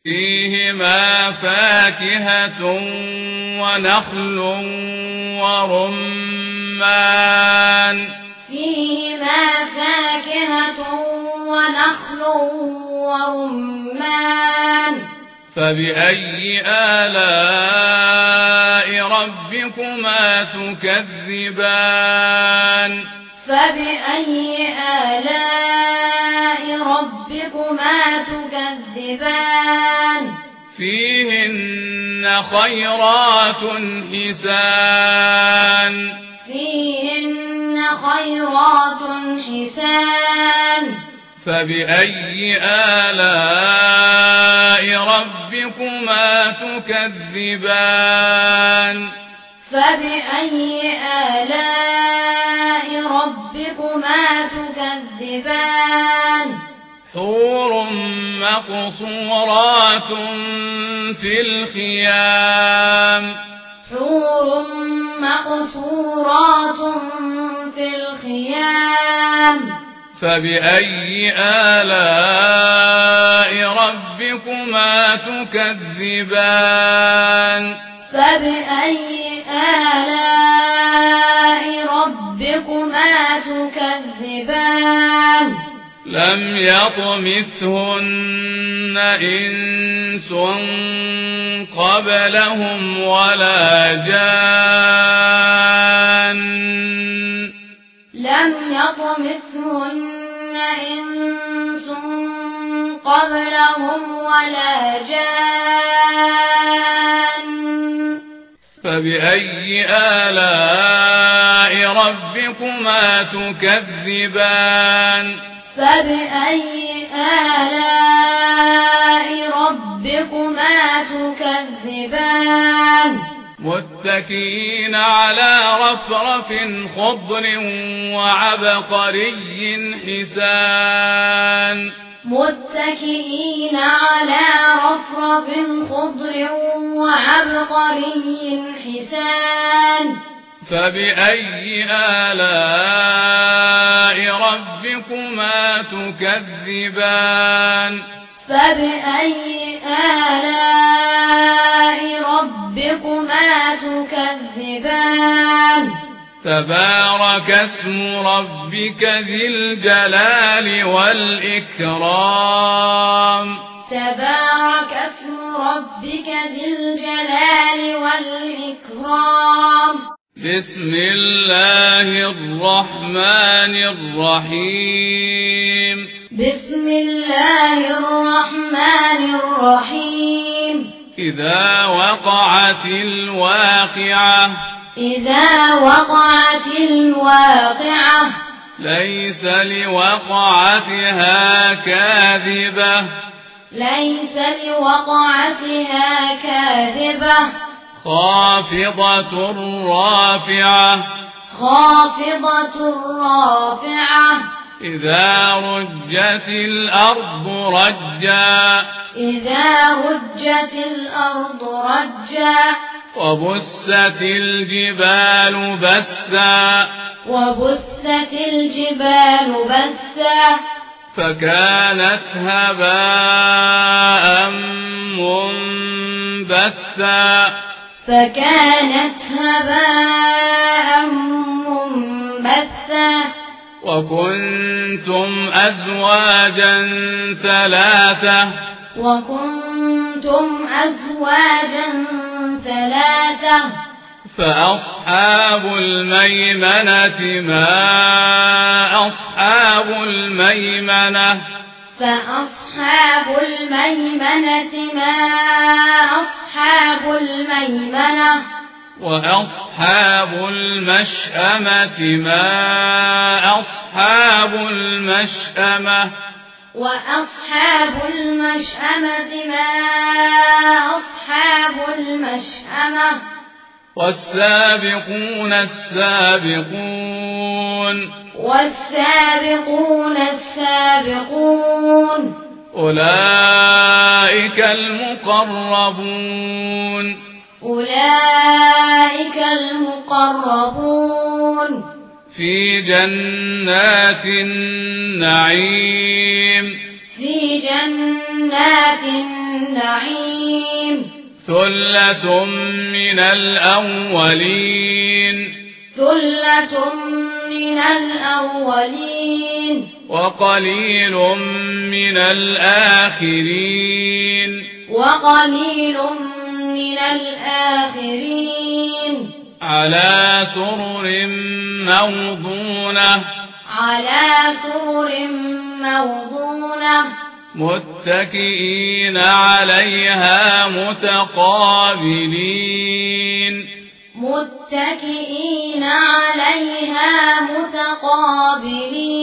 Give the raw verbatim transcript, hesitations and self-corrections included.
فيهما فاكهة ونخل ورمان فيهما فاكهة ونخل ورمان فبأي آلاء ربكما تكذبان فبأي آلاء ربكما تكذبان فيهن خيرات حسان فيهن خيرات حسان فبأي آلاء ربكما تكذبان فبأي آلاء ربكما تكذبان حور مقصورات في الخيام حور مقصورات في الخيام فبأي آلاء ربكما تكذبان فبأي آلاء ربكما تكذبان لم يطمثهن إنس قبلهم ولا جان لم يطمثهن إنس قبلهم ولا جان فبأي آلاء ربكما تكذبان فبأي آلاء ربكما تكذبان متكئين على رفرف خضر وعبقري حسان متكئين على رفرف خضر وعبقري حسان فبأي آلاء ربكما تكذبان فبأي آلاء ربكما تكذبان تبارك اسم ربك ذي الجلال والإكرام تبارك اسم ربك ذي الجلال والإكرام بسم الله الرحمن الرحيم بسم الله الرحمن الرحيم إذا وقعت الواقعة إذا وقعت الواقعة ليس لوقعتها كاذبة ليس لوقعتها كاذبة خافضة رافعة خافضة رافعة إذا رجت الأرض رجا إذا رجت الأرض رجا وبست الجبال بسا وبست الجبال بسا فكانت هباء منبثا فكانت هباء منبثا وكنتم أزواجا ثلاثة وكنتم أزواجا ثلاثة فأصحاب الميمنة ما أصحاب الميمنة فأصحاب الميمنة ما أصحاب الميمنة وأصحاب المشأمة ما أصحاب المشأمة وأصحاب المشأمة ما أصحاب المشأمة والسابقون السابقون والسابقون السابقون أولئك المقربون أولئك المقربون في جنات النعيم في جنات النعيم ثلة من الأولين ثلة من الأولين وقليل من الآخرين وقليل من الآخرين على سرر موضونة على سرر موضونة متكئين عليها متقابلين متكئين عليها متقابلين